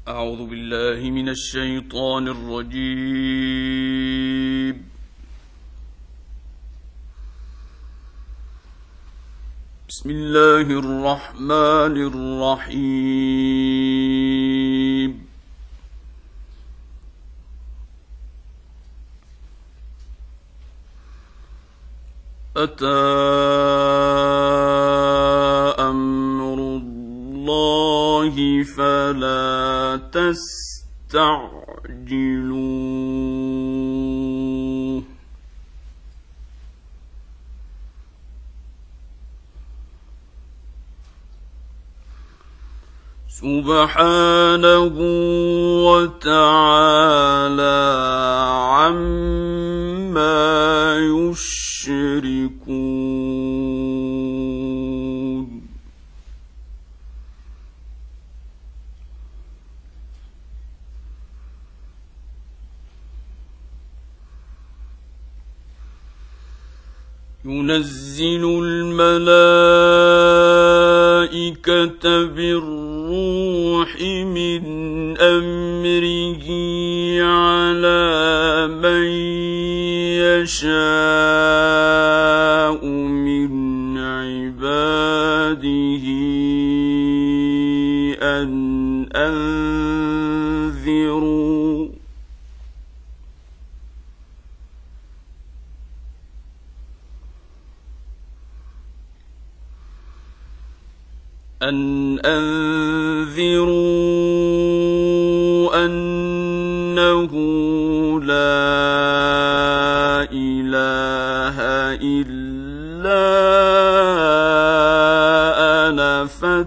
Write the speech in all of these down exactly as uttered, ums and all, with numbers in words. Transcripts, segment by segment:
أعوذ بالله من الشيطان الرجيم. بسم الله الرحمن الرحيم. أتى أمر الله فلا تستعجلوه. سبحانه وتعالى عما يشركون. ينزل الملائكة بالروح من أمره على من يشاء من عباده أن أنذروا أن أنذروا أنه لا إله إلا أنا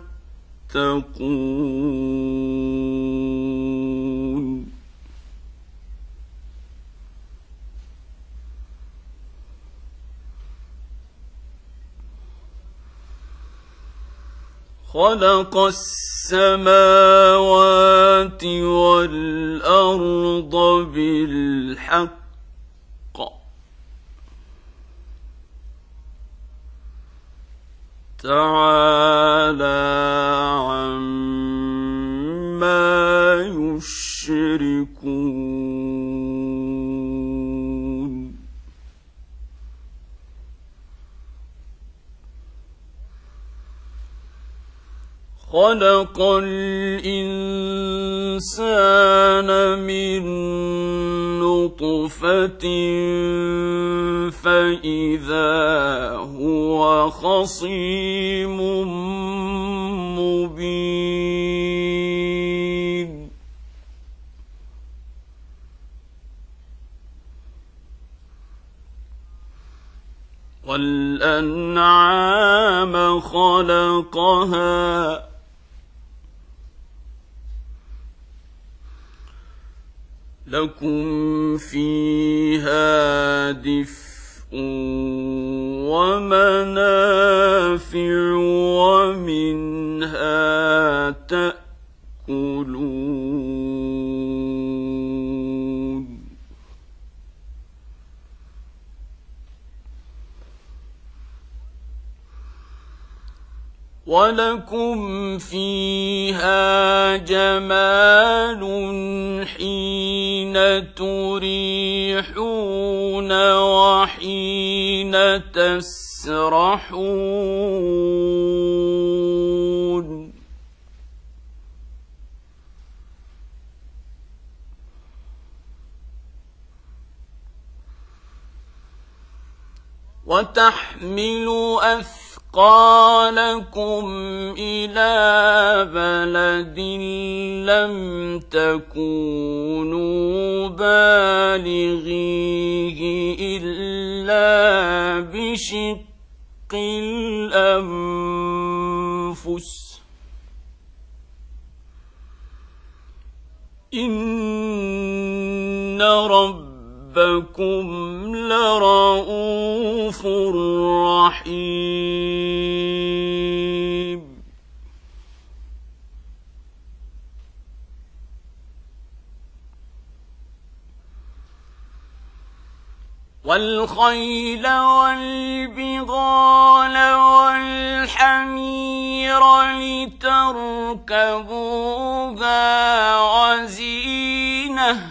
فاتقون. خلق السماوات والأرض بالحق تعالى عما يشركون. خلق الإنسان من نطفة فإذا هو خصيم مبين. والأنعام خلقها لكم فيها دفء ومنافع ومنها تأكلون. ولكم فيها جمال حين تريحون وحين تسرحون. وتحمل أثقالكم إلى بلد لم تكونوا بالغيه إلا بشق الأنفس إن ربكم لرؤوف رحيم. والخيل والبغال والحمير لتركبوها وزينة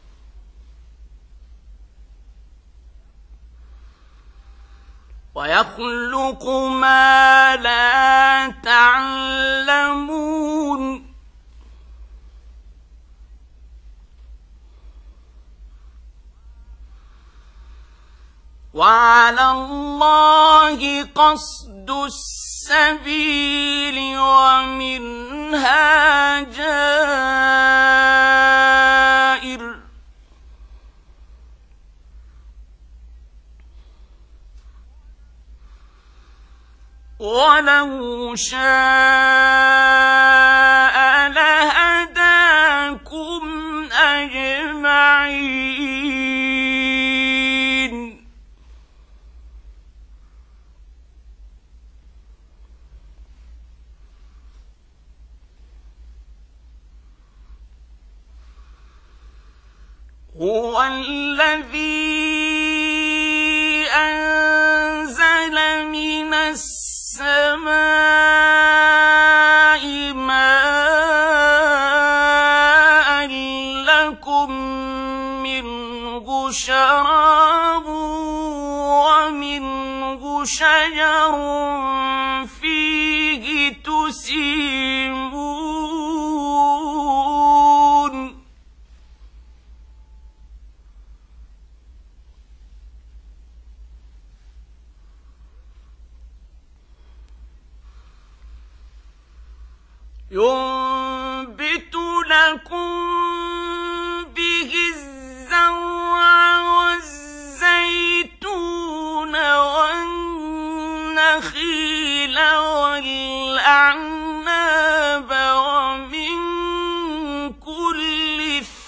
ويخلق ما لا تعلمون وعلى الله قصد السبيل ومنها جائر ولو شاء لهداكم أجمعين هو الذي أنزل من السماء ماء لكم منه شراب ومنه شجر فيه تسيمون ينبت لكم به الزرع والزيتون والنخيل والأعناب ومن كل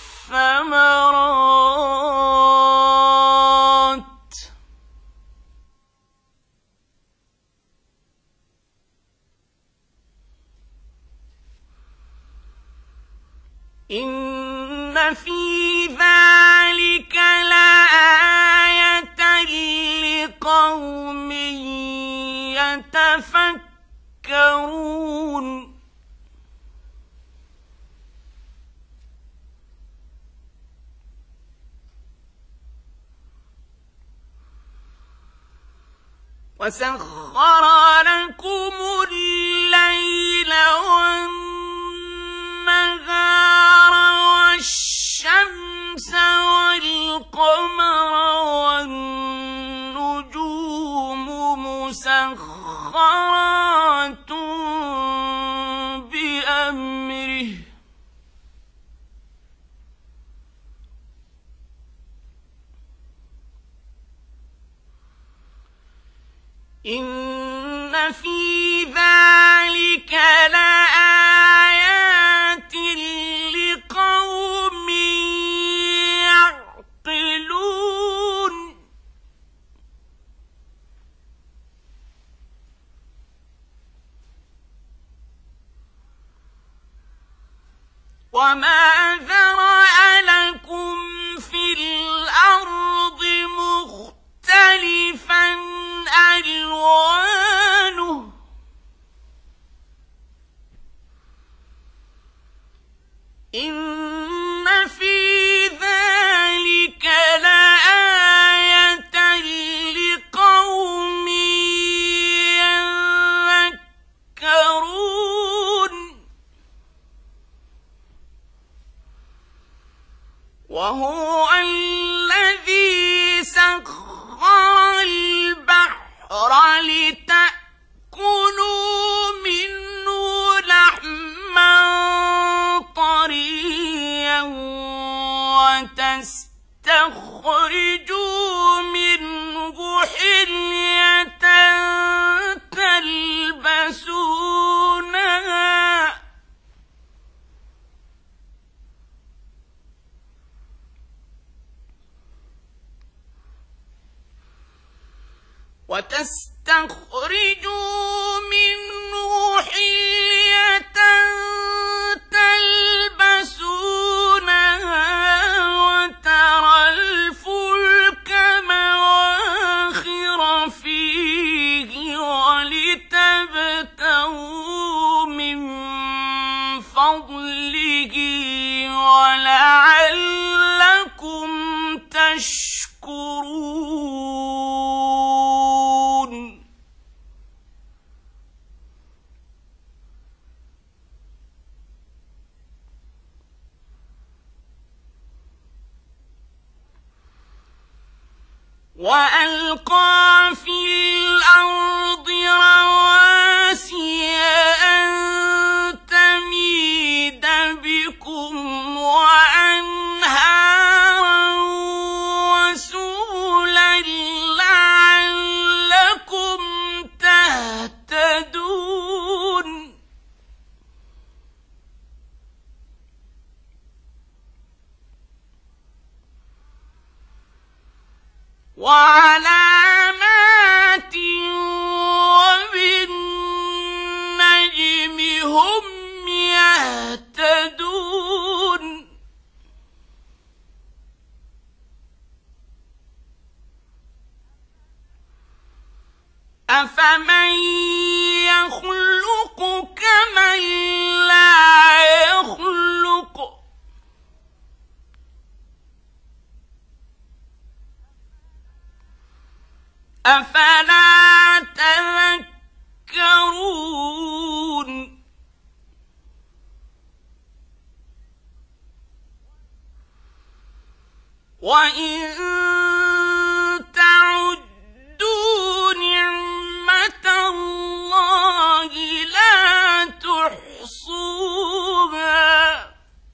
الثمرات إن في ذلك لآية لقوم يتفكرون وسخر لكم الليل والنهار والشمس والقمر والنجوم مسخرات بأمره إن في ذلك لآيات لقوم يعقلون وما ذرأ لكم في الأرض مختلفا ألوانه إن في ذلك لآية لقوم يذكرون وهو الذي سخر البحر لتأكلوا منه لحما طريا وتستخرجوا منه حلية تلبسونها وتستخرجوا منه حلية تلبسونها وترى الفلك مواخر فضله ولعلكم تشكرون. وألقى في الأرض رواسي أن تميد بكم وأنهارا وسبلا لعلكم تهتدون. وعلامات وبالنجم هم يهتدون. أفمن يخلق كمن لا يخلق أفلا تذكرون. وإن تعدوا نعمة الله لا تحصوها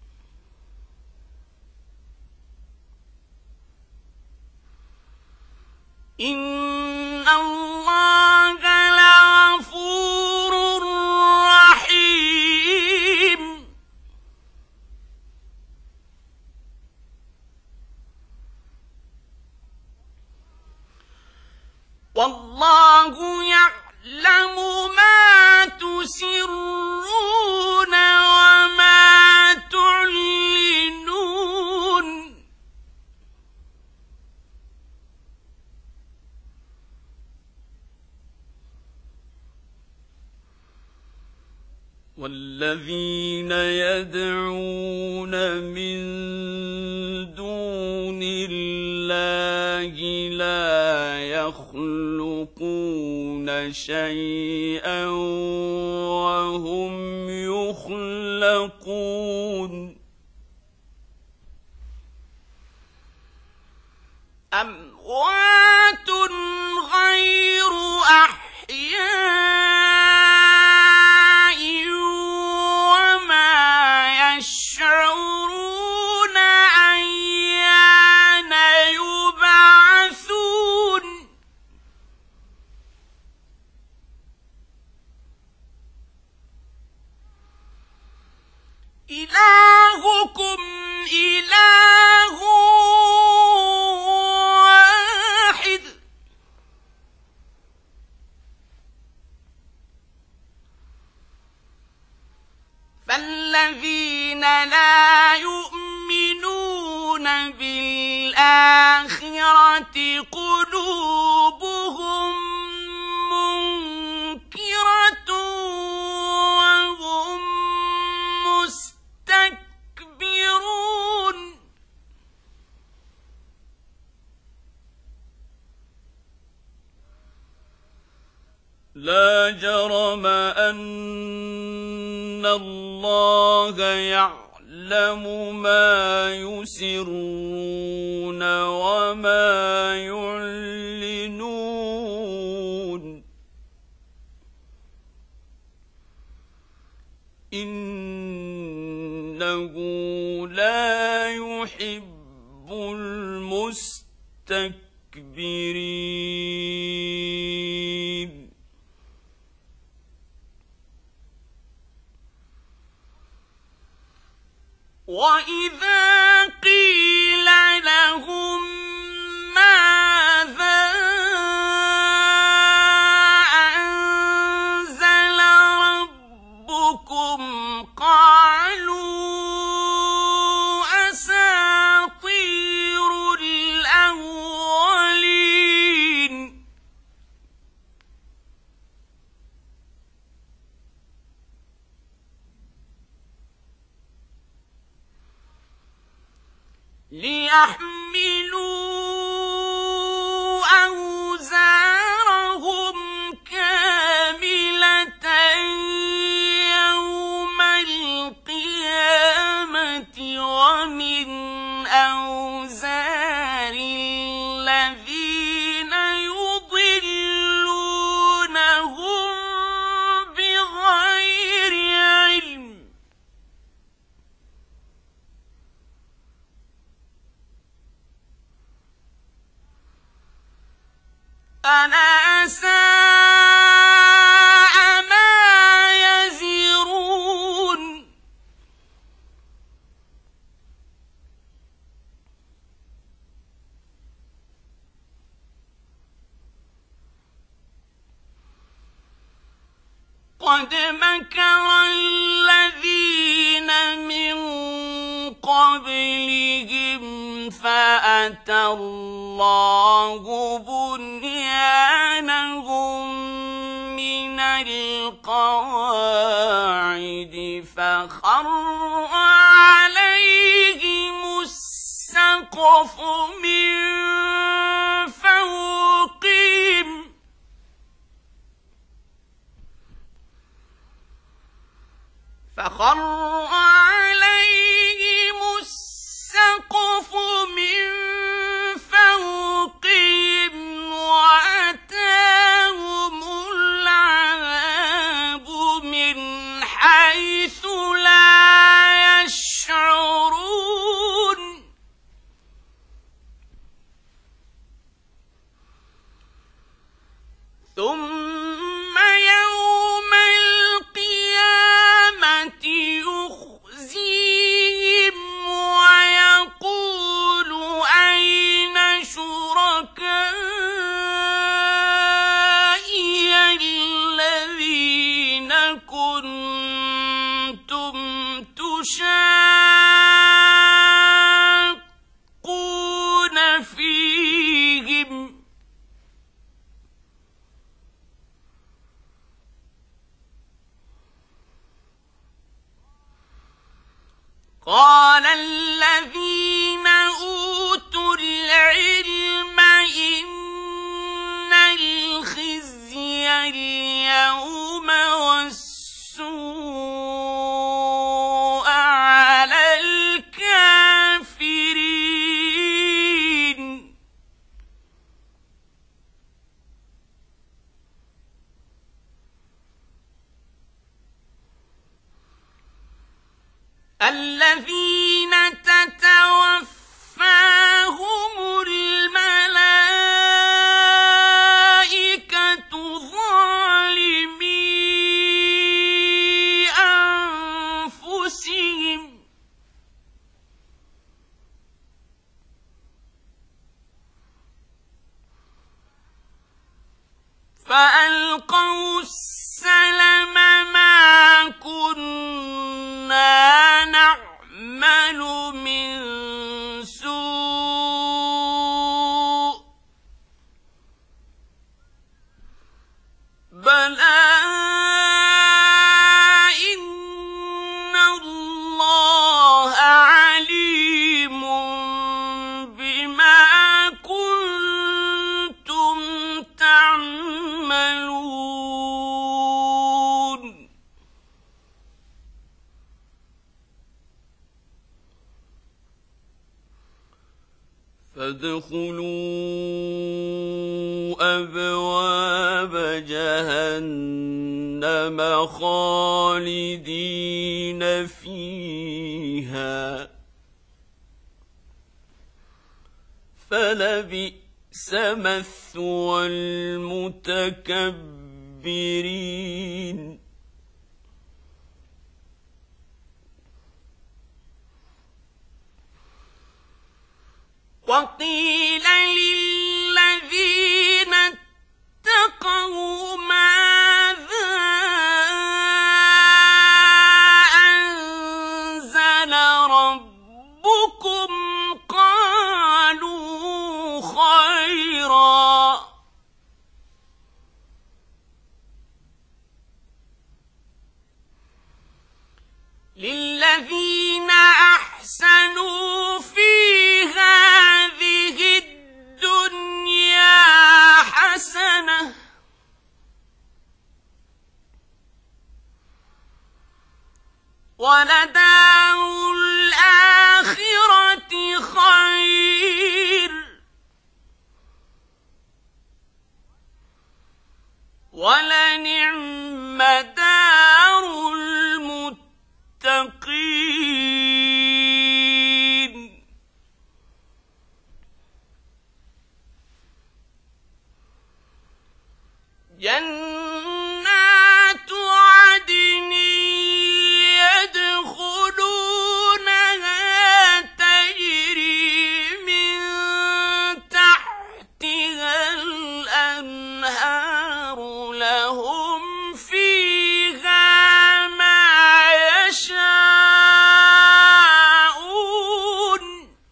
إن الله لغفور رحيم. والله يعلم ما تسرون وما تعلنون. والذين يدعون من دون الله لا يخلقون شيئا وهم يخلقون. أموات غير أحياء وما يشعرون أيان يبعثون. إلهكم إله واحد فالذين لا يؤمنون بالآخرة قلوبهم منكرة وهم مستكبرون. لا جرم أن الله يعلم ما يسرون وما يعلنون. إنه لا يحب المستكبرين. وإذا قيل لهم ماذا أنزل ربكم قالوا أساطير الأولين. ليحملوا أوزارهم كاملة يوم القيامة ومن أوزار الذين يضلونهم بغير علم ألا ساء ما يزرون قد مكر الذين من قبلهم فأتى الله بنيانهم من القواعد فخر عليهم السقف من فوقهم فخر عليهم السقف من فوقهم وأتاهم العذاب من حيث لا يشعرون ثم يوم القيامة يخزيهم ويقول أين شركائي الذين كنتم تشاقون فيهم قال الذين أوتوا العلم إن الخزي اليوم والسوء على الكافرين الذين تتوفاهم الملائكة ظالمي أنفسهم فألقوا السلم ما كنا نعمل من سوء بلى إن الله عليم بما كنتم تعملون فادخلوا أبواب جهنم خالدين فيها فلبئس مثوى المتكبرين وقيل للذين اتقوا ماذا أنزل ربكم قالوا خيرا للذين أحسنوا في وَلَدَارُ الْآخِرَةِ خَيْرٌ وَلَنِعْمَ دَارُ الْمُتَّقِينَ جَنَّاتُ عَدْنٍ يَدْخُلُونَهَا تَجْرِي مِن تَحْتِهَا الْأَنْهَارُ لَهُمْ فِيهَا مَا يَشَاءُونَ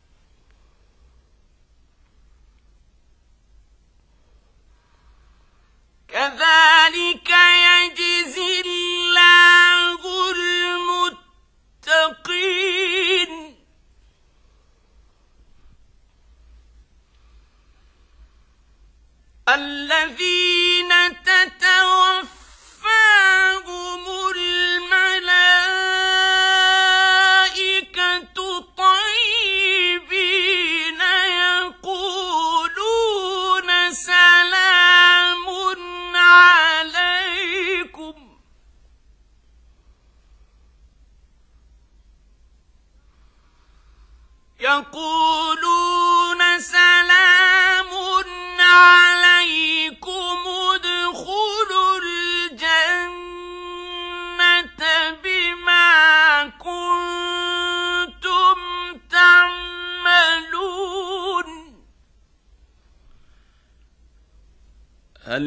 كَذَلِكَ يَجْزِي اللَّهُ الْمُتَّقِينَ الَّذِينَ تَتَوَفَّاهُمُ الْمَلَائِكَةُ طَيِّبِينَ يَقُولُونَ سَلَامٌ عَلَيْكُمْ يَقُولُونَ سَلَامٌ عَلَيْكُمُ ادْخُلُوا الْجَنَّةَ بِمَا كُنتُمْ تَعْمَلُونَ هَلْ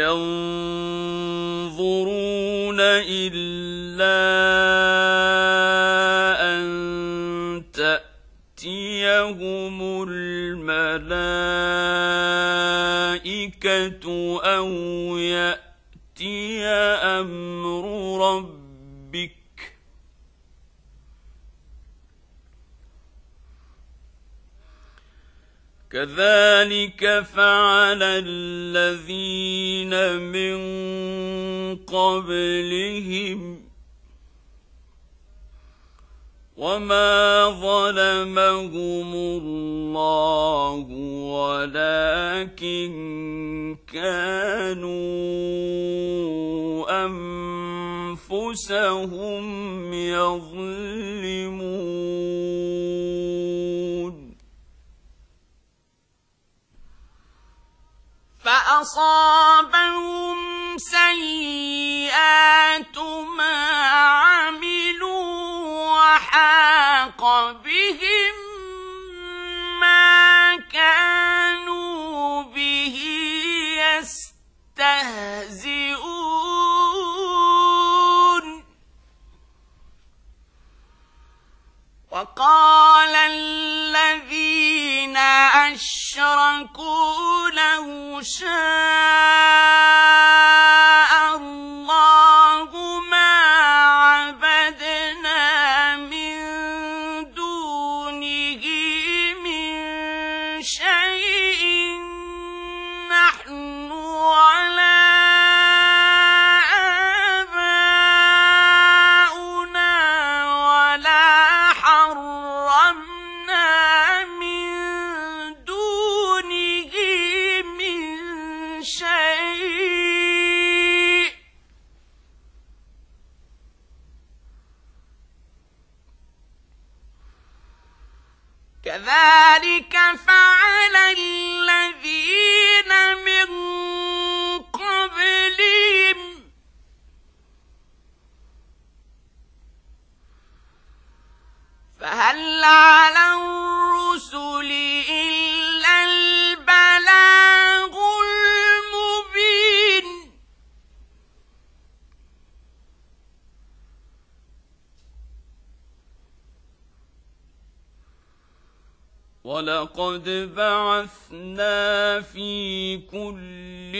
يَنظُرُونَ إِلَّا أَن تَأْتِيَهُمُ الْمَلَائِكَةُ أَوْ يَأْتِيَ أَمْرُ رَبِّكَ كَذَلِكَ فَعَلَ الَّذِينَ مِن قَبْلِهِمْ وَمَا ظَلَمَهُمُ اللَّهُ وَلَكِن كَانُوا أَنفُسَهُمْ يَظْلِمُونَ فَأَصَابَهُمْ سَيِّئَاتُ مَا عَمِلُوا وَحَاقَ بِهِم مَّا كَانُوا بِهِ يَسْتَهْزِئُونَ وَقَالَ الَّذِينَ أَشْرَكُوا لَوْ شَاءَ اللَّهُ مَا عَبَدْنَا مِن دُونِهِ مِن شَيْءٍ نَّحْنُ وَلَا آبَاؤُنَا وَلَا حَرَّمْنَا مِن دُونِهِ مِن شَيْءٍ كَذَلِكَ فَعَلَ الَّذِينَ مِن قَبْلِهِمْ فَهَلْ عَلَى الرُّسُلِ إِلَّا الْبَلَاغُ الْمُبِينُ وَلَقَدْ بَعَثْنَا فِي كُلِّ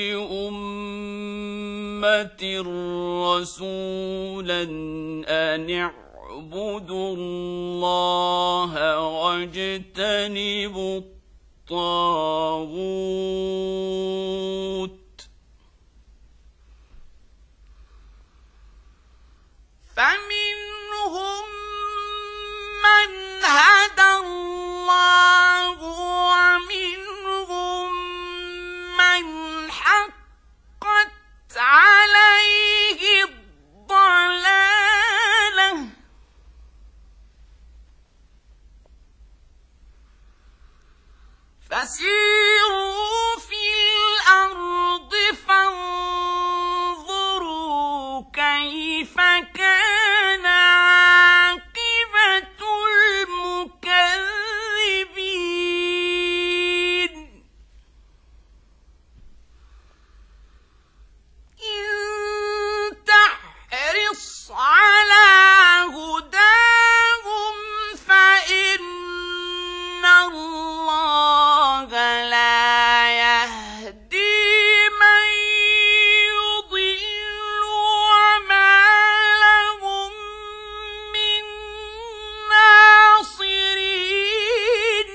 أُمَّةٍ رَّسُولًا أَنِ اعْبُدُوا اللَّهَ وَاجْتَنِبُوا الطَّاغُوتَ فَمِنْهُم فسيروا في الأرض فانظروا كيف كان عاقبة المكذبين إن تحرص على هداهم فإن الله لا يهدي من يضل وما لهم من ناصرين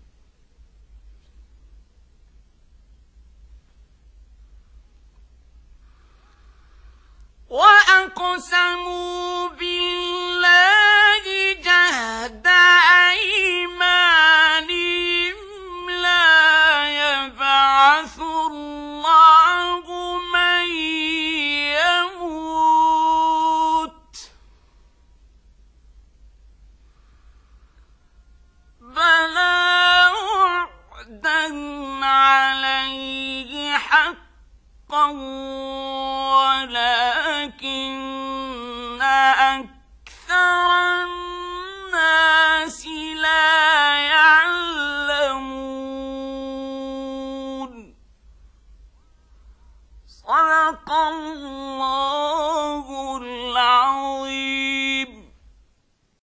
وأقسموا بالله جهد أيمانهم لا يبعث الله من يموت بلى وعدا عليه حقا ولكن أكثر الناس لا يعلمون صدق الله